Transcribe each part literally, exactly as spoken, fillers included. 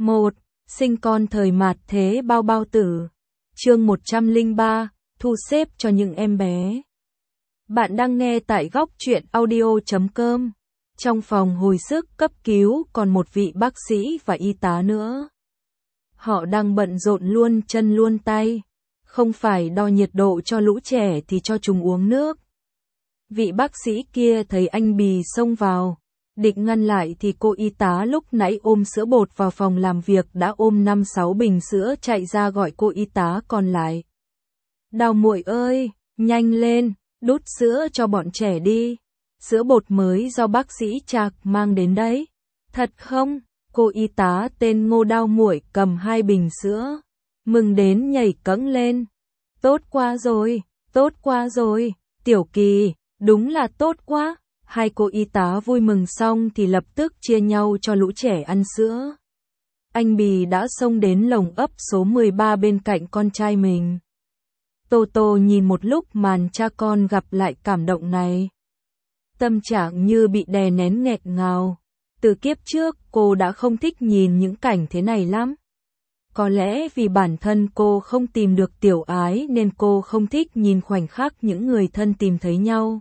một. Sinh con thời mạt thế bao bao tử. Chương một trăm lẻ ba, thu xếp cho những em bé. Bạn đang nghe tại góc truyện audio chấm com. Trong phòng hồi sức cấp cứu còn một vị bác sĩ và y tá nữa. Họ đang bận rộn luôn chân luôn tay. Không phải đo nhiệt độ cho lũ trẻ thì cho chúng uống nước. Vị bác sĩ kia thấy anh Bì xông vào, định ngăn lại thì cô y tá lúc nãy ôm sữa bột vào phòng làm việc đã ôm năm sáu bình sữa chạy ra gọi cô y tá còn lại. Đào muội ơi, nhanh lên, đút sữa cho bọn trẻ đi. Sữa bột mới do bác sĩ Trạc mang đến đấy. Thật không? Cô y tá tên Ngô Đào muội cầm hai bình sữa, mừng đến nhảy cẫng lên. Tốt quá rồi, tốt quá rồi, Tiểu Kỳ, đúng là tốt quá. Hai cô y tá vui mừng xong thì lập tức chia nhau cho lũ trẻ ăn sữa. Anh Bì đã xông đến lồng ấp số mười ba bên cạnh con trai mình. Tô Tô nhìn một lúc màn cha con gặp lại cảm động này. Tâm trạng như bị đè nén nghẹn ngào. Từ kiếp trước cô đã không thích nhìn những cảnh thế này lắm. Có lẽ vì bản thân cô không tìm được tiểu ái nên cô không thích nhìn khoảnh khắc những người thân tìm thấy nhau.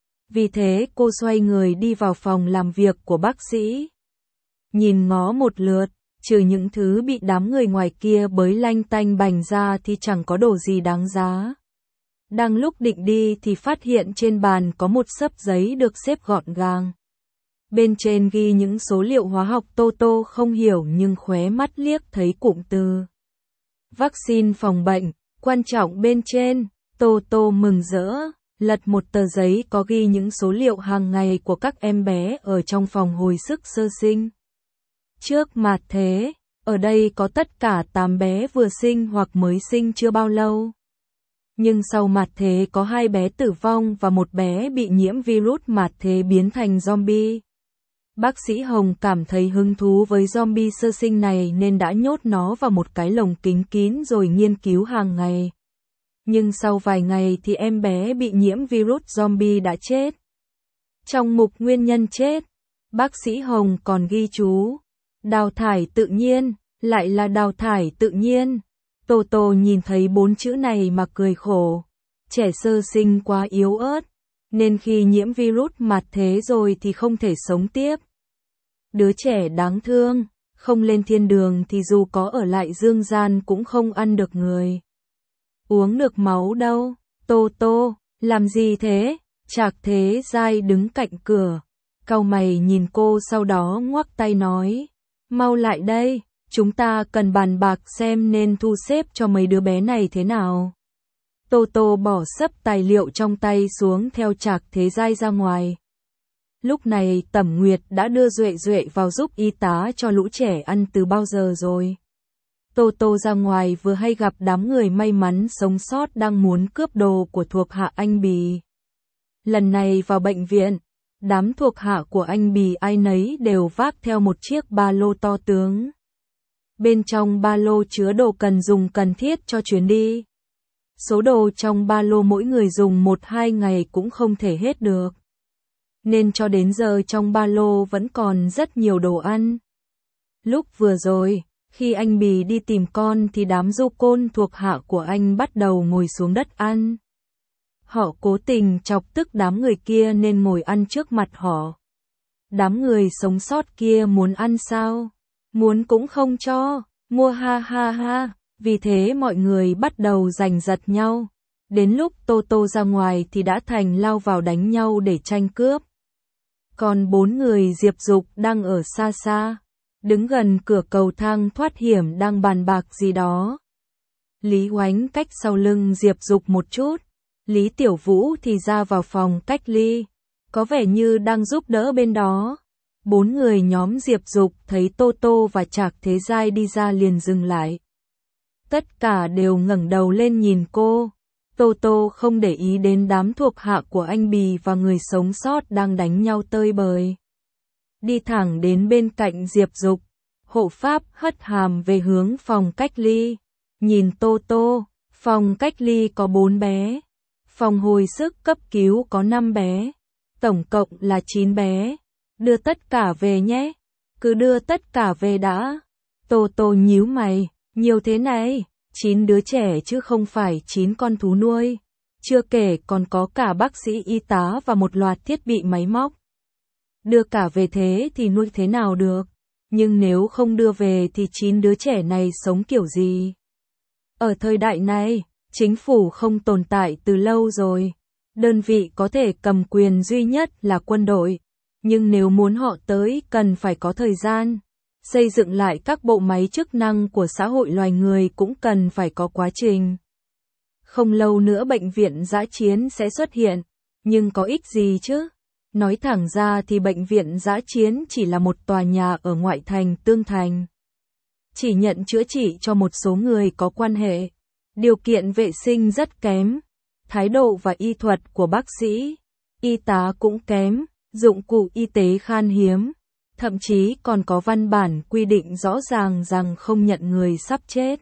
Vì thế cô xoay người đi vào phòng làm việc của bác sĩ. Nhìn ngó một lượt, trừ những thứ bị đám người ngoài kia bới lanh tanh bành ra thì chẳng có đồ gì đáng giá. Đang lúc định đi thì phát hiện trên bàn có một xấp giấy được xếp gọn gàng. Bên trên ghi những số liệu hóa học Tô Tô không hiểu nhưng khóe mắt liếc thấy cụm từ vaccine phòng bệnh, quan trọng bên trên. Tô Tô mừng rỡ, lật một tờ giấy có ghi những số liệu hàng ngày của các em bé ở trong phòng hồi sức sơ sinh. Trước mạt thế, ở đây có tất cả tám bé vừa sinh hoặc mới sinh chưa bao lâu. Nhưng sau mạt thế có hai bé tử vong và một bé bị nhiễm virus mạt thế biến thành zombie. Bác sĩ Hồng cảm thấy hứng thú với zombie sơ sinh này nên đã nhốt nó vào một cái lồng kính kín rồi nghiên cứu hàng ngày. Nhưng sau vài ngày thì em bé bị nhiễm virus zombie đã chết. Trong mục nguyên nhân chết, bác sĩ Hồng còn ghi chú đào thải tự nhiên, lại là đào thải tự nhiên. Tô Tô nhìn thấy bốn chữ này mà cười khổ. Trẻ sơ sinh quá yếu ớt, nên khi nhiễm virus mạt thế rồi thì không thể sống tiếp. Đứa trẻ đáng thương, không lên thiên đường thì dù có ở lại dương gian cũng không ăn được người. Uống được máu đâu. Tô Tô, làm gì thế? Trạc Thế Giai đứng cạnh cửa, cau mày nhìn cô sau đó ngoắc tay nói. Mau lại đây, chúng ta cần bàn bạc xem nên thu xếp cho mấy đứa bé này thế nào. Tô Tô bỏ xấp tài liệu trong tay xuống theo Trạc Thế Giai ra ngoài. Lúc này Tẩm Nguyệt đã đưa Duệ Duệ vào giúp y tá cho lũ trẻ ăn từ bao giờ rồi. Tô Tô ra ngoài vừa hay gặp đám người may mắn sống sót đang muốn cướp đồ của thuộc hạ anh Bì. Lần này vào bệnh viện, đám thuộc hạ của anh Bì ai nấy đều vác theo một chiếc ba lô to tướng. Bên trong ba lô chứa đồ cần dùng cần thiết cho chuyến đi. Số đồ trong ba lô mỗi người dùng một hai ngày cũng không thể hết được. Nên cho đến giờ trong ba lô vẫn còn rất nhiều đồ ăn. Lúc vừa rồi, khi anh Bì đi tìm con thì đám du côn thuộc hạ của anh bắt đầu ngồi xuống đất ăn. Họ cố tình chọc tức đám người kia nên ngồi ăn trước mặt họ. Đám người sống sót kia muốn ăn sao? Muốn cũng không cho, mua ha ha ha. Vì thế mọi người bắt đầu giành giật nhau. Đến lúc Tô Tô ra ngoài thì đã thành lao vào đánh nhau để tranh cướp. Còn bốn người Diệp Dục đang ở xa xa, đứng gần cửa cầu thang thoát hiểm đang bàn bạc gì đó. Lý Oánh cách sau lưng Diệp Dục một chút, Lý Tiểu Vũ thì ra vào phòng cách ly, có vẻ như đang giúp đỡ bên đó. Bốn người nhóm Diệp Dục thấy Tô Tô và Trạc Thế Giai đi ra liền dừng lại. Tất cả đều ngẩng đầu lên nhìn cô. Tô Tô không để ý đến đám thuộc hạ của anh Bì và người sống sót đang đánh nhau tơi bời. Đi thẳng đến bên cạnh Diệp Dục, hộ pháp hất hàm về hướng phòng cách ly. Nhìn Tô Tô, phòng cách ly có bốn bé. Phòng hồi sức cấp cứu có năm bé. Tổng cộng là chín bé. Đưa tất cả về nhé. Cứ đưa tất cả về đã. Tô Tô nhíu mày, nhiều thế này, chín đứa trẻ chứ không phải chín con thú nuôi. Chưa kể còn có cả bác sĩ y tá và một loạt thiết bị máy móc. Đưa cả về thế thì nuôi thế nào được? Nhưng nếu không đưa về thì chín đứa trẻ này sống kiểu gì? Ở thời đại này, chính phủ không tồn tại từ lâu rồi. Đơn vị có thể cầm quyền duy nhất là quân đội. Nhưng nếu muốn họ tới cần phải có thời gian. Xây dựng lại các bộ máy chức năng của xã hội loài người cũng cần phải có quá trình. Không lâu nữa bệnh viện dã chiến sẽ xuất hiện. Nhưng có ích gì chứ? Nói thẳng ra thì bệnh viện dã chiến chỉ là một tòa nhà ở ngoại thành Tương Thành. Chỉ nhận chữa trị cho một số người có quan hệ. Điều kiện vệ sinh rất kém. Thái độ và y thuật của bác sĩ, y tá cũng kém. Dụng cụ y tế khan hiếm. Thậm chí còn có văn bản quy định rõ ràng rằng không nhận người sắp chết.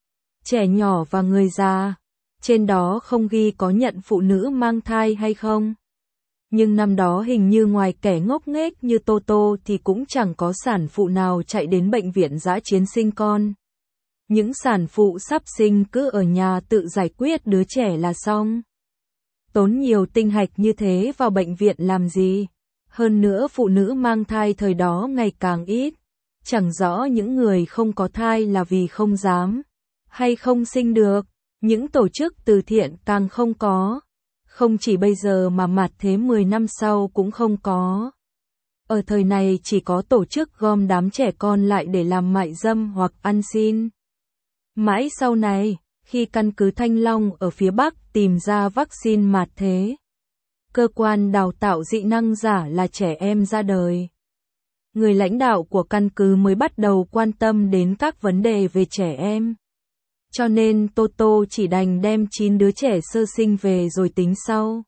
Trẻ nhỏ và người già. Trên đó không ghi có nhận phụ nữ mang thai hay không. Nhưng năm đó hình như ngoài kẻ ngốc nghếch như Tô Tô thì cũng chẳng có sản phụ nào chạy đến bệnh viện dã chiến sinh con. Những sản phụ sắp sinh cứ ở nhà tự giải quyết đứa trẻ là xong. Tốn nhiều tinh hạch như thế vào bệnh viện làm gì? Hơn nữa phụ nữ mang thai thời đó ngày càng ít. Chẳng rõ những người không có thai là vì không dám, hay không sinh được. Những tổ chức từ thiện càng không có. Không chỉ bây giờ mà mạt thế mười năm sau cũng không có. Ở thời này chỉ có tổ chức gom đám trẻ con lại để làm mại dâm hoặc ăn xin. Mãi sau này, khi căn cứ Thanh Long ở phía Bắc tìm ra vaccine mạt thế, cơ quan đào tạo dị năng giả là trẻ em ra đời. Người lãnh đạo của căn cứ mới bắt đầu quan tâm đến các vấn đề về trẻ em. Cho nên Tô Tô chỉ đành đem chín đứa trẻ sơ sinh về rồi tính sau.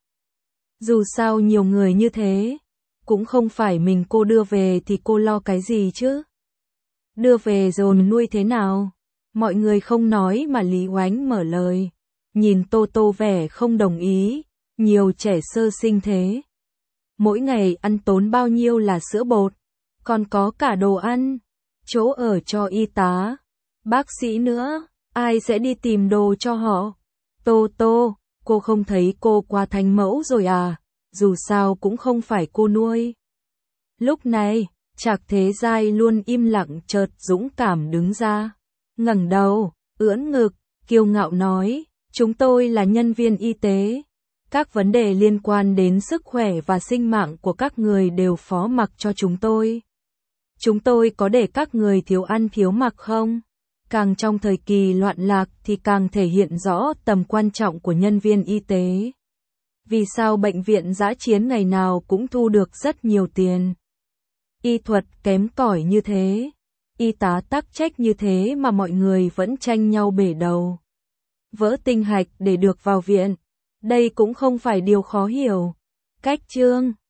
Dù sao nhiều người như thế, cũng không phải mình cô đưa về thì cô lo cái gì chứ. Đưa về rồi nuôi thế nào? Mọi người không nói mà Lý Oánh mở lời. Nhìn Tô Tô vẻ không đồng ý, nhiều trẻ sơ sinh thế. Mỗi ngày ăn tốn bao nhiêu là sữa bột, còn có cả đồ ăn, chỗ ở cho y tá, bác sĩ nữa. Ai sẽ đi tìm đồ cho họ? Tô Tô, cô không thấy cô qua thánh mẫu rồi à? Dù sao cũng không phải cô nuôi. Lúc này, Trạc Thế Giai luôn im lặng chợt dũng cảm đứng ra. Ngẩng đầu, ưỡn ngực, kiêu ngạo nói, chúng tôi là nhân viên y tế. Các vấn đề liên quan đến sức khỏe và sinh mạng của các người đều phó mặc cho chúng tôi. Chúng tôi có để các người thiếu ăn thiếu mặc không? Càng trong thời kỳ loạn lạc thì càng thể hiện rõ tầm quan trọng của nhân viên y tế. Vì sao bệnh viện dã chiến ngày nào cũng thu được rất nhiều tiền? Y thuật kém cỏi như thế, y tá tắc trách như thế mà mọi người vẫn tranh nhau bể đầu. Vỡ tinh hạch để được vào viện, đây cũng không phải điều khó hiểu. Cách chương